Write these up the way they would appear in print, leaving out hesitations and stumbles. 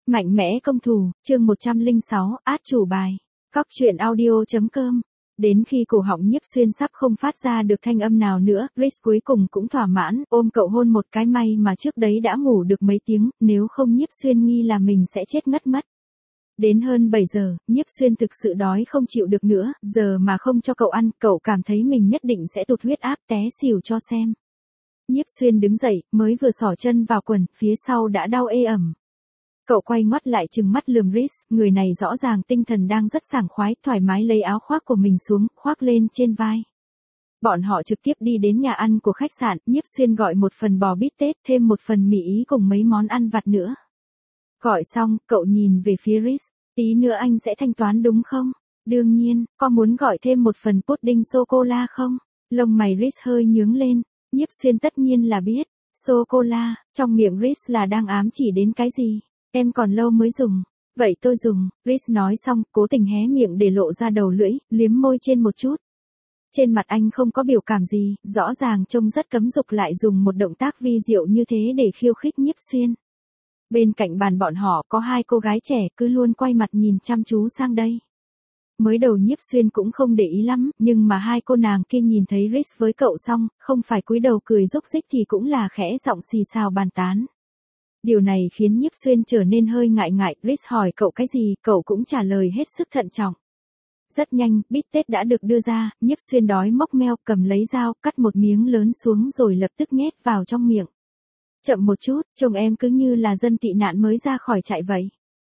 Mạnh mẽ công thủ, chương 106, át chủ bài. Cóc truyện audio.com. Đến khi cổ họng Nhiếp Xuyên sắp không phát ra được thanh âm nào nữa, Chris cuối cùng cũng thỏa mãn, ôm cậu hôn một cái, may mà trước đấy đã ngủ được mấy tiếng, nếu không Nhiếp Xuyên nghi là mình sẽ chết ngất mất. Đến hơn 7 giờ, Nhiếp Xuyên thực sự đói không chịu được nữa, giờ mà không cho cậu ăn, cậu cảm thấy mình nhất định sẽ tụt huyết áp té xỉu cho xem. Nhiếp Xuyên đứng dậy, mới vừa xỏ chân vào quần, phía sau đã đau ê ẩm. Cậu quay ngoắt lại trừng mắt lườm Chris, người này rõ ràng tinh thần đang rất sảng khoái, thoải mái lấy áo khoác của mình xuống, khoác lên trên vai. Bọn họ trực tiếp đi đến nhà ăn của khách sạn, Nhiếp Xuyên gọi một phần bò bít tết, thêm một phần mì ý cùng mấy món ăn vặt nữa. Gọi xong, cậu nhìn về phía Chris, tí nữa anh sẽ thanh toán đúng không? Đương nhiên, có muốn gọi thêm một phần pudding sô-cô-la không? Lông mày Chris hơi nhướng lên, Nhiếp Xuyên tất nhiên là biết, sô-cô-la, trong miệng Chris là đang ám chỉ đến cái gì? Em còn lâu mới dùng. Vậy tôi dùng, Chris nói xong, cố tình hé miệng để lộ ra đầu lưỡi, liếm môi trên một chút. Trên mặt anh không có biểu cảm gì, rõ ràng trông rất cấm dục, lại dùng một động tác vi diệu như thế để khiêu khích Nhiếp Xuyên. Bên cạnh bàn bọn họ có hai cô gái trẻ cứ luôn quay mặt nhìn chăm chú sang đây. Mới đầu Nhiếp Xuyên cũng không để ý lắm, nhưng mà hai cô nàng kia nhìn thấy Chris với cậu xong, không phải cúi đầu cười rúc rích thì cũng là khẽ giọng xì xào bàn tán. Điều này khiến Nhiếp Xuyên trở nên hơi ngại ngại, Chris hỏi cậu cái gì, cậu cũng trả lời hết sức thận trọng. Rất nhanh, bít tết đã được đưa ra, Nhiếp Xuyên đói mốc meo, cầm lấy dao, cắt một miếng lớn xuống rồi lập tức nhét vào trong miệng. Chậm một chút, trông em cứ như là dân tị nạn mới ra khỏi trại vậy.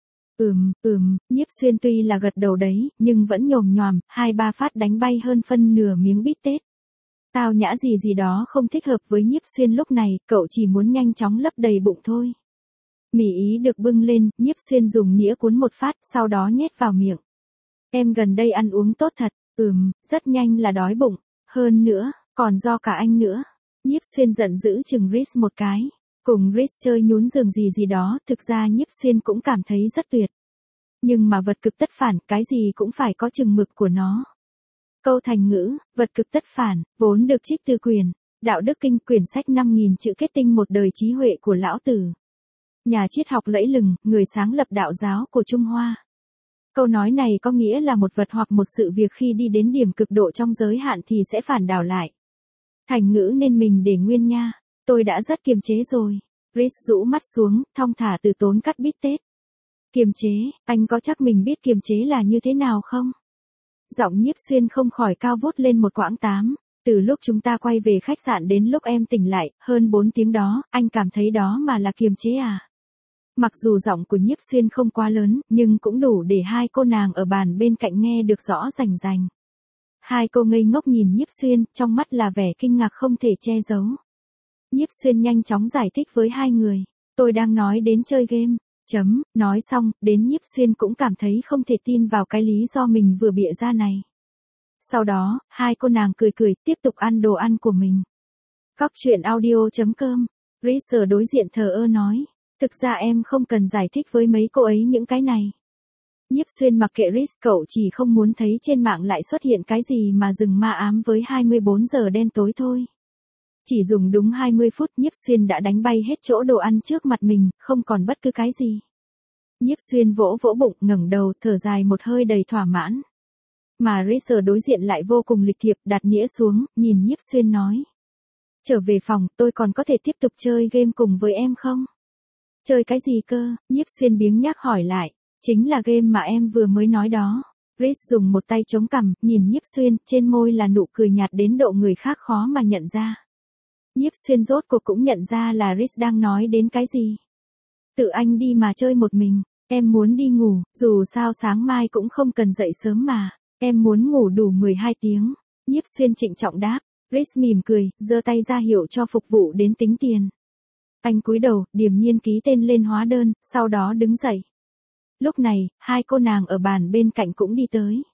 Nhiếp Xuyên tuy là gật đầu đấy, nhưng vẫn nhồm nhoàm, 2-3 phát đánh bay hơn phân nửa miếng bít tết. Tao nhã gì đó không thích hợp với Nhiếp Xuyên lúc này, cậu chỉ muốn nhanh chóng lấp đầy bụng thôi. Mì ý được bưng lên, Nhiếp Xuyên dùng nĩa cuốn một phát, sau đó nhét vào miệng. Em gần đây ăn uống tốt thật, rất nhanh là đói bụng, hơn nữa, còn do cả anh nữa. Nhiếp Xuyên giận dữ chừng Chris một cái, cùng Chris chơi nhún giường gì đó, thực ra Nhiếp Xuyên cũng cảm thấy rất tuyệt. Nhưng mà vật cực tất phản, cái gì cũng phải có chừng mực của nó. Câu thành ngữ, vật cực tất phản, vốn được trích từ quyển Đạo Đức Kinh, quyển sách 5.000 chữ kết tinh một đời trí huệ của Lão Tử. Nhà triết học lẫy lừng, người sáng lập đạo giáo của Trung Hoa. Câu nói này có nghĩa là một vật hoặc một sự việc khi đi đến điểm cực độ trong giới hạn thì sẽ phản đảo lại. Thành ngữ nên mình để nguyên nha. Tôi đã rất kiềm chế rồi. Chris rũ mắt xuống, thong thả từ tốn cắt bít tết. Kiềm chế, anh có chắc mình biết kiềm chế là như thế nào không? Giọng Nhiếp Xuyên không khỏi cao vút lên một quãng 8. Từ lúc chúng ta quay về khách sạn đến lúc em tỉnh lại, hơn 4 tiếng đó, anh cảm thấy đó mà là kiềm chế à? Mặc dù giọng của Nhiếp Xuyên không quá lớn, nhưng cũng đủ để hai cô nàng ở bàn bên cạnh nghe được rõ rành rành. Hai cô ngây ngốc nhìn Nhiếp Xuyên, trong mắt là vẻ kinh ngạc không thể che giấu. Nhiếp Xuyên nhanh chóng giải thích với hai người. Tôi đang nói đến chơi game. Nói xong, đến Nhiếp Xuyên cũng cảm thấy không thể tin vào cái lý do mình vừa bịa ra này. Sau đó, hai cô nàng cười tiếp tục ăn đồ ăn của mình. Cóc truyện audio.com. Chris ở đối diện thờ ơ nói. Thực ra em không cần giải thích với mấy cô ấy những cái này. Nhiếp Xuyên mặc kệ Chris, cậu chỉ không muốn thấy trên mạng lại xuất hiện cái gì mà rừng ma ám với 24 giờ đen tối thôi. Chỉ dùng đúng 20 phút, Nhiếp Xuyên đã đánh bay hết chỗ đồ ăn trước mặt mình, không còn bất cứ cái gì. Nhiếp Xuyên vỗ bụng, ngẩng đầu, thở dài một hơi đầy thỏa mãn. Mà Chris ở đối diện lại vô cùng lịch thiệp, đặt nĩa xuống, nhìn Nhiếp Xuyên nói. Trở về phòng, tôi còn có thể tiếp tục chơi game cùng với em không? Chơi cái gì cơ? Nhiếp Xuyên biếng nhác hỏi lại. Chính là game mà em vừa mới nói đó. Chris dùng một tay chống cằm, nhìn Nhiếp Xuyên, trên môi là nụ cười nhạt đến độ người khác khó mà nhận ra. Nhiếp Xuyên rốt cuộc cũng nhận ra là Chris đang nói đến cái gì. Tự anh đi mà chơi một mình, em muốn đi ngủ, dù sao sáng mai cũng không cần dậy sớm mà, em muốn ngủ đủ 12 tiếng. Nhiếp Xuyên trịnh trọng đáp, Chris mỉm cười, giơ tay ra hiệu cho phục vụ đến tính tiền. Anh cúi đầu, điềm nhiên ký tên lên hóa đơn, sau đó đứng dậy. Lúc này, hai cô nàng ở bàn bên cạnh cũng đi tới.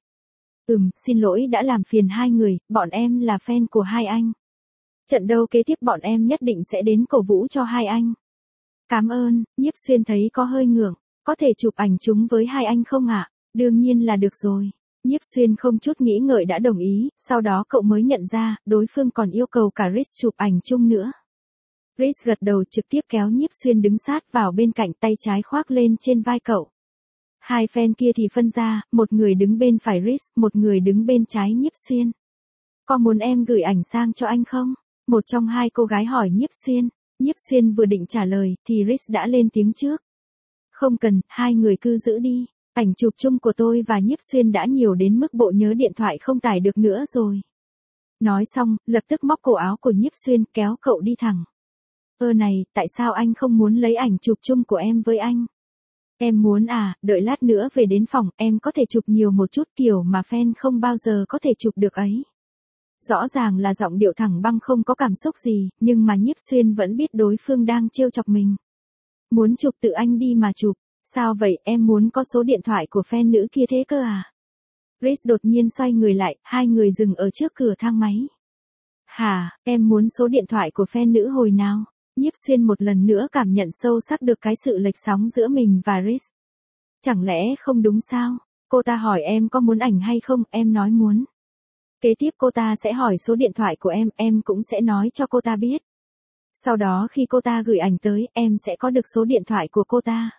Xin lỗi đã làm phiền hai người, bọn em là fan của hai anh. Trận đấu kế tiếp bọn em nhất định sẽ đến cổ vũ cho hai anh. Cảm ơn. Nhiếp Xuyên thấy có hơi ngượng, có thể chụp ảnh chúng với hai anh không ạ? Đương nhiên là được rồi. Nhiếp Xuyên không chút nghĩ ngợi đã đồng ý, sau đó cậu mới nhận ra, đối phương còn yêu cầu cả Chris chụp ảnh chung nữa. Rhys gật đầu trực tiếp kéo Nhiếp Xuyên đứng sát vào bên cạnh, tay trái khoác lên trên vai cậu. Hai fan kia thì phân ra, một người đứng bên phải Rhys, một người đứng bên trái Nhiếp Xuyên. Có muốn em gửi ảnh sang cho anh không? Một trong hai cô gái hỏi Nhiếp Xuyên. Nhiếp Xuyên vừa định trả lời, thì Rhys đã lên tiếng trước. Không cần, hai người cứ giữ đi. Ảnh chụp chung của tôi và Nhiếp Xuyên đã nhiều đến mức bộ nhớ điện thoại không tải được nữa rồi. Nói xong, lập tức móc cổ áo của Nhiếp Xuyên kéo cậu đi thẳng. Này, tại sao anh không muốn lấy ảnh chụp chung của em với anh? Em muốn à, đợi lát nữa về đến phòng, em có thể chụp nhiều một chút kiểu mà fan không bao giờ có thể chụp được ấy. Rõ ràng là giọng điệu thẳng băng không có cảm xúc gì, nhưng mà Nhiếp Xuyên vẫn biết đối phương đang trêu chọc mình. Muốn chụp tự anh đi mà chụp, sao vậy, em muốn có số điện thoại của fan nữ kia thế cơ à? Rhys đột nhiên xoay người lại, hai người dừng ở trước cửa thang máy. Hả, em muốn số điện thoại của fan nữ hồi nào? Nhiếp Xuyên một lần nữa cảm nhận sâu sắc được cái sự lệch sóng giữa mình và Rhys. Chẳng lẽ không đúng sao? Cô ta hỏi em có muốn ảnh hay không, em nói muốn. Kế tiếp cô ta sẽ hỏi số điện thoại của em cũng sẽ nói cho cô ta biết. Sau đó khi cô ta gửi ảnh tới, em sẽ có được số điện thoại của cô ta.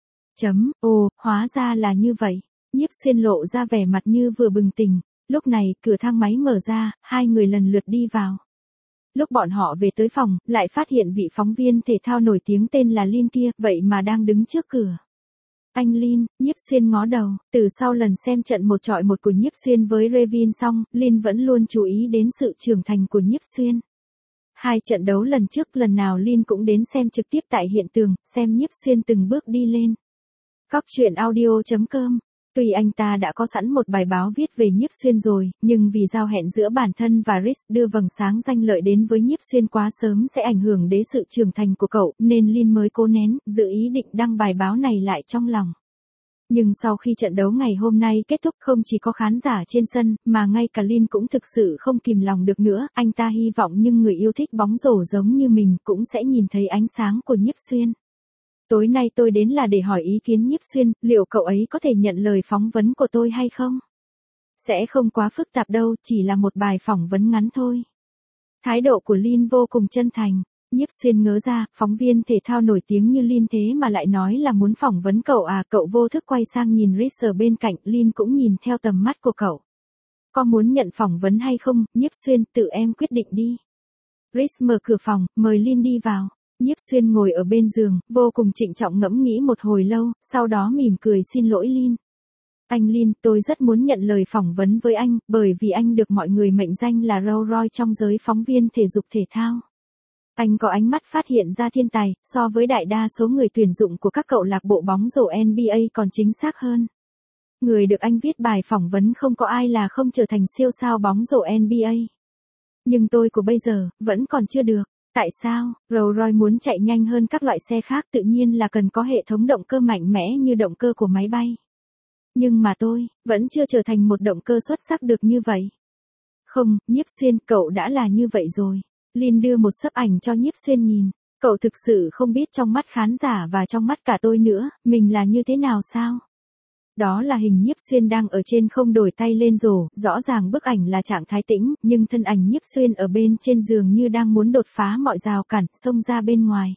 Ồ, hóa ra là như vậy. Nhiếp Xuyên lộ ra vẻ mặt như vừa bừng tỉnh. Lúc này, cửa thang máy mở ra, hai người lần lượt đi vào. Lúc bọn họ về tới phòng, lại phát hiện vị phóng viên thể thao nổi tiếng tên là Lin kia, vậy mà đang đứng trước cửa. Anh Lin, Nhiếp Xuyên ngó đầu, từ sau lần xem trận 1-1 của Nhiếp Xuyên với Revin xong, Lin vẫn luôn chú ý đến sự trưởng thành của Nhiếp Xuyên. Hai trận đấu lần trước, lần nào Lin cũng đến xem trực tiếp tại hiện trường, xem Nhiếp Xuyên từng bước đi lên. Cóc truyện audio.com. Tuy anh ta đã có sẵn một bài báo viết về Nhiếp Xuyên rồi, nhưng vì giao hẹn giữa bản thân và Rhys đưa vầng sáng danh lợi đến với Nhiếp Xuyên quá sớm sẽ ảnh hưởng đến sự trưởng thành của cậu, nên Lin mới cố nén, giữ ý định đăng bài báo này lại trong lòng. Nhưng sau khi trận đấu ngày hôm nay kết thúc, không chỉ có khán giả trên sân, mà ngay cả Lin cũng thực sự không kìm lòng được nữa, anh ta hy vọng những người yêu thích bóng rổ giống như mình cũng sẽ nhìn thấy ánh sáng của Nhiếp Xuyên. Tối nay tôi đến là để hỏi ý kiến Nhiếp Xuyên, liệu cậu ấy có thể nhận lời phỏng vấn của tôi hay không? Sẽ không quá phức tạp đâu, chỉ là một bài phỏng vấn ngắn thôi. Thái độ của Lin vô cùng chân thành. Nhiếp Xuyên ngớ ra, phóng viên thể thao nổi tiếng như Lin thế mà lại nói là muốn phỏng vấn cậu à? Cậu vô thức quay sang nhìn Rhys ở bên cạnh, Lin cũng nhìn theo tầm mắt của cậu. Có muốn nhận phỏng vấn hay không, Nhiếp Xuyên, tự em quyết định đi. Rhys mở cửa phòng, mời Lin đi vào. Nhiếp Xuyên ngồi ở bên giường, vô cùng trịnh trọng ngẫm nghĩ một hồi lâu, sau đó mỉm cười xin lỗi Lin. Anh Lin, tôi rất muốn nhận lời phỏng vấn với anh, bởi vì anh được mọi người mệnh danh là Rolls Royce trong giới phóng viên thể dục thể thao. Anh có ánh mắt phát hiện ra thiên tài, so với đại đa số người tuyển dụng của các câu lạc bộ bóng rổ NBA còn chính xác hơn. Người được anh viết bài phỏng vấn không có ai là không trở thành siêu sao bóng rổ NBA. Nhưng tôi của bây giờ, vẫn còn chưa được. Tại sao? Rolls Royce muốn chạy nhanh hơn các loại xe khác, tự nhiên là cần có hệ thống động cơ mạnh mẽ như động cơ của máy bay. Nhưng mà tôi, vẫn chưa trở thành một động cơ xuất sắc được như vậy. Không, Nhiếp Xuyên, cậu đã là như vậy rồi. Lin đưa một xấp ảnh cho Nhiếp Xuyên nhìn. Cậu thực sự không biết trong mắt khán giả và trong mắt cả tôi nữa, mình là như thế nào sao? Đó là hình Nhiếp Xuyên đang ở trên không đổi tay lên rổ, rõ ràng bức ảnh là trạng thái tĩnh, nhưng thân ảnh Nhiếp Xuyên ở bên trên giường như đang muốn đột phá mọi rào cản, xông ra bên ngoài.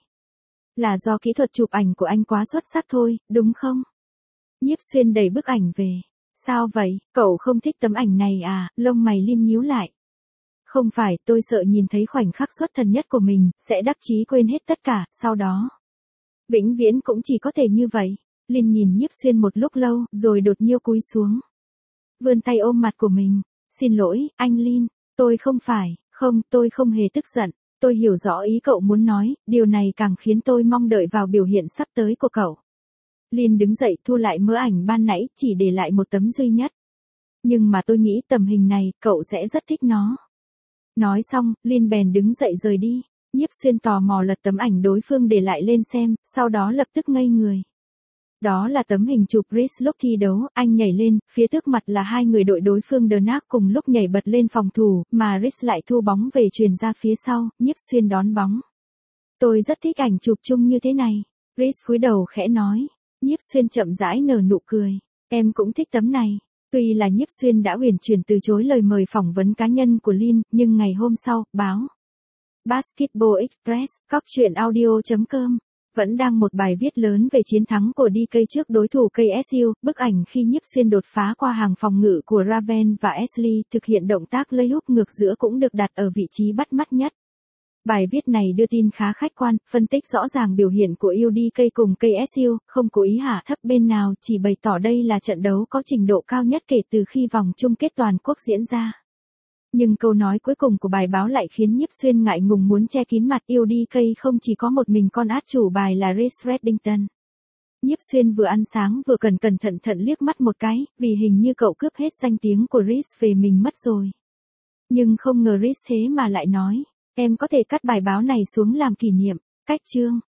Là do kỹ thuật chụp ảnh của anh quá xuất sắc thôi, đúng không? Nhiếp Xuyên đẩy bức ảnh về. Sao vậy, cậu không thích tấm ảnh này à? Lông mày Lin nhíu lại. Không phải, tôi sợ nhìn thấy khoảnh khắc xuất thần nhất của mình, sẽ đắc chí quên hết tất cả, sau đó. Vĩnh viễn cũng chỉ có thể như vậy. Lin nhìn Nhiếp Xuyên một lúc lâu, rồi đột nhiêu cúi xuống. Vươn tay ôm mặt của mình. Xin lỗi, anh Lin, tôi không phải, không, tôi không hề tức giận. Tôi hiểu rõ ý cậu muốn nói, điều này càng khiến tôi mong đợi vào biểu hiện sắp tới của cậu. Lin đứng dậy thu lại mớ ảnh ban nãy, chỉ để lại một tấm duy nhất. Nhưng mà tôi nghĩ tầm hình này, cậu sẽ rất thích nó. Nói xong, Lin bèn đứng dậy rời đi. Nhiếp Xuyên tò mò lật tấm ảnh đối phương để lại lên xem, sau đó lập tức ngây người. Đó là tấm hình chụp Rhys lúc thi đấu, anh nhảy lên, phía trước mặt là hai người đội đối phương Dnak cùng lúc nhảy bật lên phòng thủ, mà Rhys lại thu bóng về chuyền ra phía sau, Nhiếp Xuyên đón bóng. Tôi rất thích ảnh chụp chung như thế này. Rhys cúi đầu khẽ nói. Nhiếp Xuyên chậm rãi nở nụ cười. Em cũng thích tấm này. Tuy là Nhiếp Xuyên đã uyển chuyển từ chối lời mời phỏng vấn cá nhân của Lin, nhưng ngày hôm sau, báo Basketball Express, cóc truyện audio.com vẫn đăng một bài viết lớn về chiến thắng của DK trước đối thủ KSU, bức ảnh khi Nhiếp Xuyên đột phá qua hàng phòng ngự của Raven và Ashley thực hiện động tác layup ngược giữa cũng được đặt ở vị trí bắt mắt nhất. Bài viết này đưa tin khá khách quan, phân tích rõ ràng biểu hiện của UDK cùng KSU, không cố ý hạ thấp bên nào, chỉ bày tỏ đây là trận đấu có trình độ cao nhất kể từ khi vòng chung kết toàn quốc diễn ra. Nhưng câu nói cuối cùng của bài báo lại khiến Nhiếp Xuyên ngại ngùng muốn che kín mặt. UDK không chỉ có một mình con át chủ bài là Reese Reddington. Nhiếp Xuyên vừa ăn sáng vừa cẩn thận liếc mắt một cái, vì hình như cậu cướp hết danh tiếng của Reese về mình mất rồi. Nhưng không ngờ Reese thế mà lại nói, em có thể cắt bài báo này xuống làm kỷ niệm. Cách chương